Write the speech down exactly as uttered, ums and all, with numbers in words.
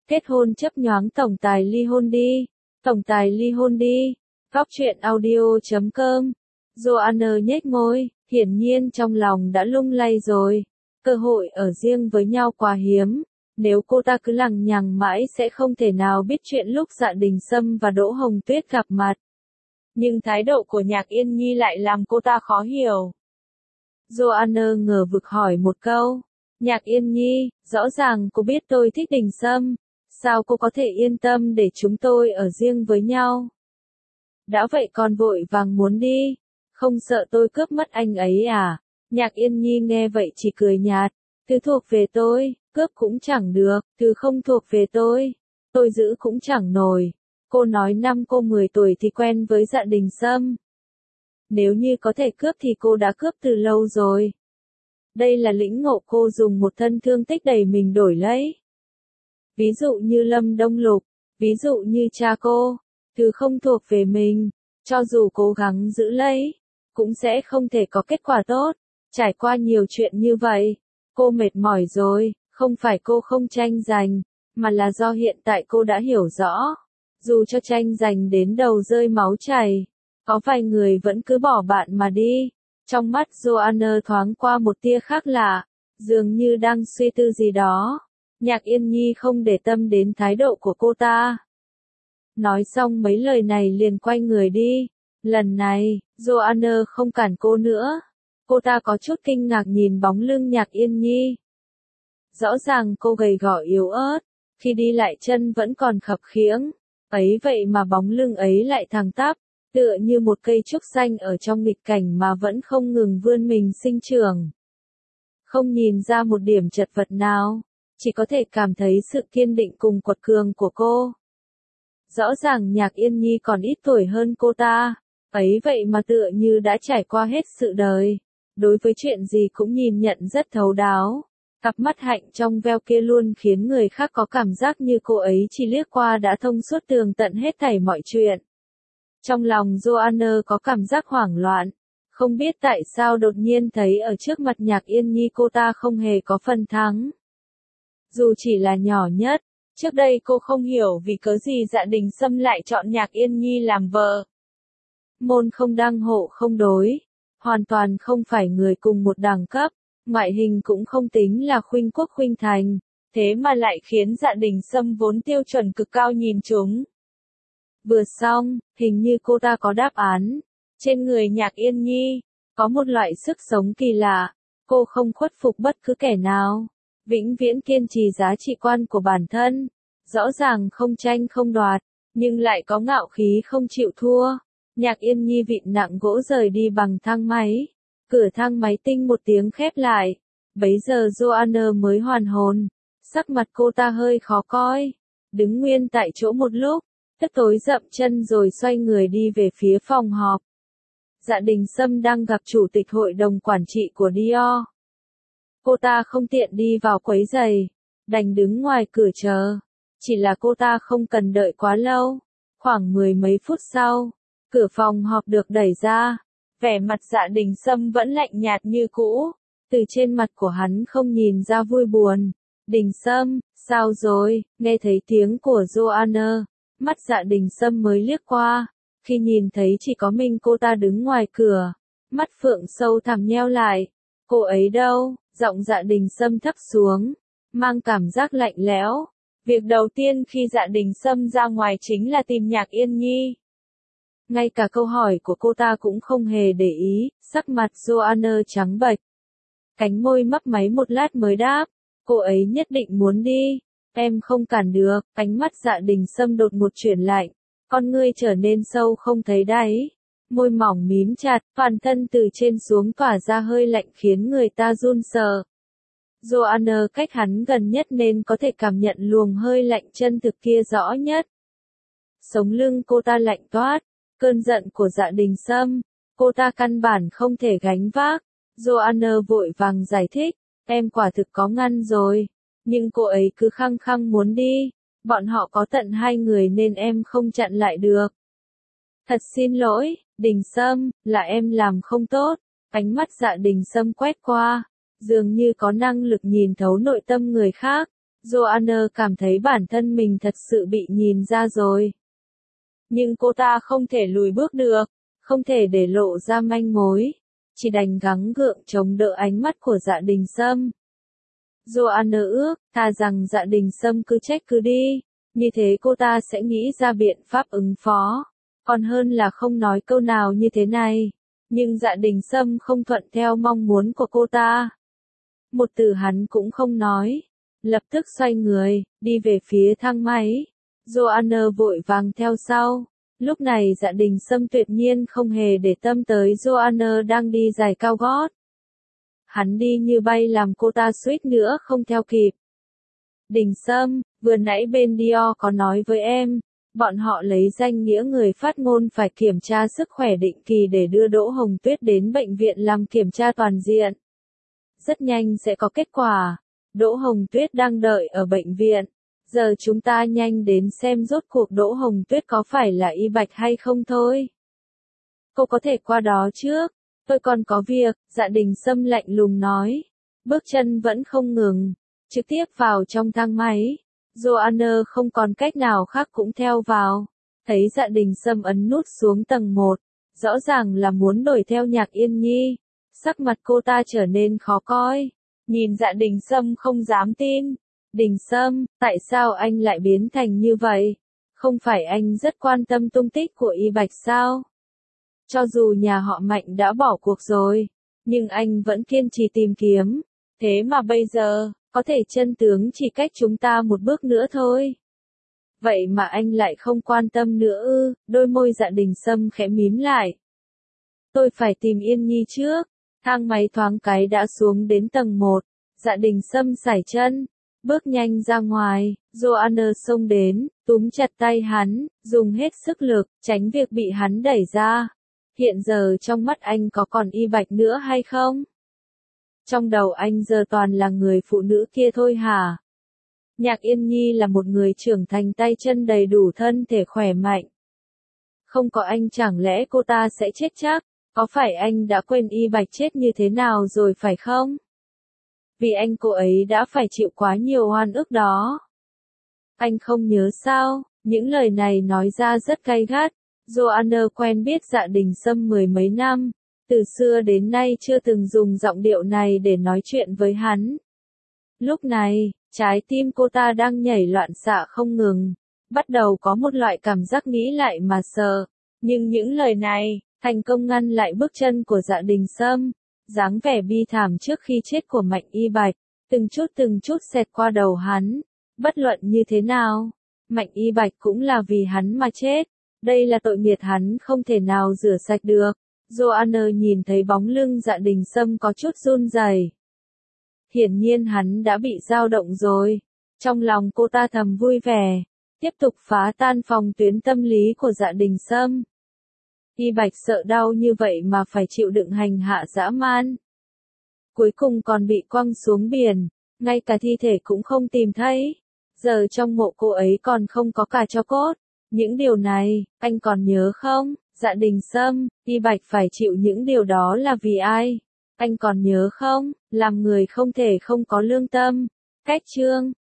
Kết hôn chấp nhoáng tổng tài ly hôn đi. Tổng tài ly hôn đi. Góc truyện audio chấm com. Joanna nhếch môi, hiển nhiên trong lòng đã lung lay rồi. Cơ hội ở riêng với nhau quá hiếm. Nếu cô ta cứ lằng nhằng mãi sẽ không thể nào biết chuyện lúc Dạ Đình Sâm và Đỗ Hồng Tuyết gặp mặt. Nhưng thái độ của Nhạc Yên Nhi lại làm cô ta khó hiểu. Joanna ngờ vực hỏi một câu. Nhạc Yên Nhi, rõ ràng cô biết tôi thích Đình Sâm. Sao cô có thể yên tâm để chúng tôi ở riêng với nhau? Đã vậy còn vội vàng muốn đi. Không sợ tôi cướp mất anh ấy à? Nhạc Yên Nhi nghe vậy chỉ cười nhạt. Thứ thuộc về tôi, cướp cũng chẳng được, thứ không thuộc về tôi, tôi giữ cũng chẳng nổi. Cô nói năm cô mười tuổi thì quen với Dạ Đình Sâm. Nếu như có thể cướp thì cô đã cướp từ lâu rồi. Đây là lĩnh ngộ cô dùng một thân thương tích đầy mình đổi lấy. Ví dụ như Lâm Đông Lục, ví dụ như cha cô, thứ không thuộc về mình, cho dù cố gắng giữ lấy, cũng sẽ không thể có kết quả tốt. Trải qua nhiều chuyện như vậy, cô mệt mỏi rồi, không phải cô không tranh giành, mà là do hiện tại cô đã hiểu rõ. Dù cho tranh giành đến đầu rơi máu chảy, có vài người vẫn cứ bỏ bạn mà đi. Trong mắt Joanna thoáng qua một tia khác lạ, dường như đang suy tư gì đó. Nhạc Yên Nhi không để tâm đến thái độ của cô ta. Nói xong mấy lời này liền quay người đi. Lần này, Joanna không cản cô nữa. Cô ta có chút kinh ngạc nhìn bóng lưng Nhạc Yên Nhi. Rõ ràng cô gầy gò yếu ớt, khi đi lại chân vẫn còn khập khiễng. Ấy vậy mà bóng lưng ấy lại thẳng tắp, tựa như một cây trúc xanh ở trong nghịch cảnh mà vẫn không ngừng vươn mình sinh trưởng. Không nhìn ra một điểm chật vật nào, chỉ có thể cảm thấy sự kiên định cùng quật cường của cô. Rõ ràng Nhạc Yên Nhi còn ít tuổi hơn cô ta, ấy vậy mà tựa như đã trải qua hết sự đời. Đối với chuyện gì cũng nhìn nhận rất thấu đáo. Cặp mắt hạnh trong veo kia luôn khiến người khác có cảm giác như cô ấy chỉ liếc qua đã thông suốt tường tận hết thảy mọi chuyện. Trong lòng Joanna có cảm giác hoảng loạn. Không biết tại sao đột nhiên thấy ở trước mặt Nhạc Yên Nhi cô ta không hề có phần thắng. Dù chỉ là nhỏ nhất, trước đây cô không hiểu vì cớ gì Dạ Đình Sâm lại chọn Nhạc Yên Nhi làm vợ. Môn không đăng hộ không đối, hoàn toàn không phải người cùng một đẳng cấp, ngoại hình cũng không tính là khuynh quốc khuynh thành, thế mà lại khiến Dạ Đình Sâm vốn tiêu chuẩn cực cao nhìn chúng. Vừa xong, hình như cô ta có đáp án. Trên người Nhạc Yên Nhi, có một loại sức sống kỳ lạ, cô không khuất phục bất cứ kẻ nào, vĩnh viễn kiên trì giá trị quan của bản thân, rõ ràng không tranh không đoạt, nhưng lại có ngạo khí không chịu thua. Nhạc Yên Nhi vịn nặng gỗ rời đi bằng thang máy, cửa thang máy tinh một tiếng khép lại, bấy giờ Joanna mới hoàn hồn, sắc mặt cô ta hơi khó coi, đứng nguyên tại chỗ một lúc, tức tối dậm chân rồi xoay người đi về phía phòng họp. Dạ Đình Sâm đang gặp chủ tịch hội đồng quản trị của Dior. Cô ta không tiện đi vào quấy giày, đành đứng ngoài cửa chờ. Chỉ là cô ta không cần đợi quá lâu, khoảng mười mấy phút sau, cửa phòng họp được đẩy ra. Vẻ mặt Dạ Đình Sâm vẫn lạnh nhạt như cũ, từ trên mặt của hắn không nhìn ra vui buồn. Đình Sâm, sao rồi? Nghe thấy tiếng của Joanna, mắt Dạ Đình Sâm mới liếc qua, khi nhìn thấy chỉ có mình cô ta đứng ngoài cửa, mắt phượng sâu thẳm nheo lại. Cô ấy đâu? Giọng Dạ Đình Sâm thấp xuống, mang cảm giác lạnh lẽo. Việc đầu tiên khi Dạ Đình Sâm ra ngoài chính là tìm Nhạc Yên Nhi. Ngay cả câu hỏi của cô ta cũng không hề để ý, sắc mặt Joanna trắng bệch. Cánh môi mấp máy một lát mới đáp, cô ấy nhất định muốn đi, em không cản được. Ánh mắt Dạ Đình Sâm đột một chuyển lạnh, con ngươi trở nên sâu không thấy đáy, môi mỏng mím chặt, toàn thân từ trên xuống tỏa ra hơi lạnh khiến người ta run sợ. Joanna cách hắn gần nhất nên có thể cảm nhận luồng hơi lạnh chân thực kia rõ nhất. Sống lưng cô ta lạnh toát. Cơn giận của Dạ Đình Sâm, cô ta căn bản không thể gánh vác. Joanna vội vàng giải thích, em quả thực có ngăn rồi, nhưng cô ấy cứ khăng khăng muốn đi, bọn họ có tận hai người nên em không chặn lại được. Thật xin lỗi, Đình Sâm, là em làm không tốt. Ánh mắt Dạ Đình Sâm quét qua, dường như có năng lực nhìn thấu nội tâm người khác. Joanna cảm thấy bản thân mình thật sự bị nhìn ra rồi. Nhưng cô ta không thể lùi bước được, không thể để lộ ra manh mối, chỉ đành gắng gượng chống đỡ ánh mắt của Dạ Đình Sâm. Joanna ước, thà rằng Dạ Đình Sâm cứ trách cứ đi, như thế cô ta sẽ nghĩ ra biện pháp ứng phó, còn hơn là không nói câu nào như thế này. Nhưng Dạ Đình Sâm không thuận theo mong muốn của cô ta. Một từ hắn cũng không nói, lập tức xoay người, đi về phía thang máy. Joanna vội vàng theo sau. Lúc này Dạ Đình Sâm tuyệt nhiên không hề để tâm tới Joanna đang đi giày cao gót. Hắn đi như bay làm cô ta suýt nữa không theo kịp. Đình Sâm, vừa nãy bên Dior có nói với em, bọn họ lấy danh nghĩa người phát ngôn phải kiểm tra sức khỏe định kỳ để đưa Đỗ Hồng Tuyết đến bệnh viện làm kiểm tra toàn diện. Rất nhanh sẽ có kết quả. Đỗ Hồng Tuyết đang đợi ở bệnh viện. Giờ chúng ta nhanh đến xem rốt cuộc Đỗ Hồng Tuyết có phải là y bạch hay không thôi. Cô có thể qua đó trước, tôi còn có việc, Dạ Đình Sâm lạnh lùng nói. Bước chân vẫn không ngừng, trực tiếp vào trong thang máy. Joanna không còn cách nào khác cũng theo vào. Thấy Dạ Đình Sâm ấn nút xuống tầng một, rõ ràng là muốn đuổi theo Nhạc Yên Nhi. Sắc mặt cô ta trở nên khó coi. Nhìn Dạ Đình Sâm không dám tin. Đình Sâm, tại sao anh lại biến thành như vậy? Không phải anh rất quan tâm tung tích của Y Bạch sao? Cho dù nhà họ Mạnh đã bỏ cuộc rồi, nhưng anh vẫn kiên trì tìm kiếm. Thế mà bây giờ, có thể chân tướng chỉ cách chúng ta một bước nữa thôi. Vậy mà anh lại không quan tâm nữa ư? Đôi môi Dạ Đình Sâm khẽ mím lại. Tôi phải tìm Yên Nhi trước. Thang máy thoáng cái đã xuống đến tầng một. Dạ Đình Sâm sải chân, bước nhanh ra ngoài. Joanna xông đến, túm chặt tay hắn, dùng hết sức lực, tránh việc bị hắn đẩy ra. Hiện giờ trong mắt anh có còn Y Bạch nữa hay không? Trong đầu anh giờ toàn là người phụ nữ kia thôi hả? Nhạc Yên Nhi là một người trưởng thành tay chân đầy đủ thân thể khỏe mạnh. Không có anh chẳng lẽ cô ta sẽ chết chắc? Có phải anh đã quên Y Bạch chết như thế nào rồi phải không? Vì anh cô ấy đã phải chịu quá nhiều oan ức đó. Anh không nhớ sao? Những lời này nói ra rất gay gắt. Joanna quen biết Dạ Đình Sâm mười mấy năm, từ xưa đến nay chưa từng dùng giọng điệu này để nói chuyện với hắn. Lúc này, trái tim cô ta đang nhảy loạn xạ không ngừng, bắt đầu có một loại cảm giác nghĩ lại mà sợ. Nhưng những lời này, thành công ngăn lại bước chân của Dạ Đình Sâm. Dáng vẻ bi thảm trước khi chết của Mạnh Y Bạch, từng chút từng chút xẹt qua đầu hắn. Bất luận như thế nào, Mạnh Y Bạch cũng là vì hắn mà chết. Đây là tội nghiệt hắn không thể nào rửa sạch được. Joanna nhìn thấy bóng lưng Dạ Đình Sâm có chút run rẩy. Hiển nhiên hắn đã bị dao động rồi. Trong lòng cô ta thầm vui vẻ, tiếp tục phá tan phòng tuyến tâm lý của Dạ Đình Sâm. Y Bạch sợ đau như vậy mà phải chịu đựng hành hạ dã man. Cuối cùng còn bị quăng xuống biển, ngay cả thi thể cũng không tìm thấy. Giờ trong mộ cô ấy còn không có cả tro cốt. Những điều này, anh còn nhớ không? Dạ Đình Sâm, Y Bạch phải chịu những điều đó là vì ai? Anh còn nhớ không? Làm người không thể không có lương tâm. Cách chương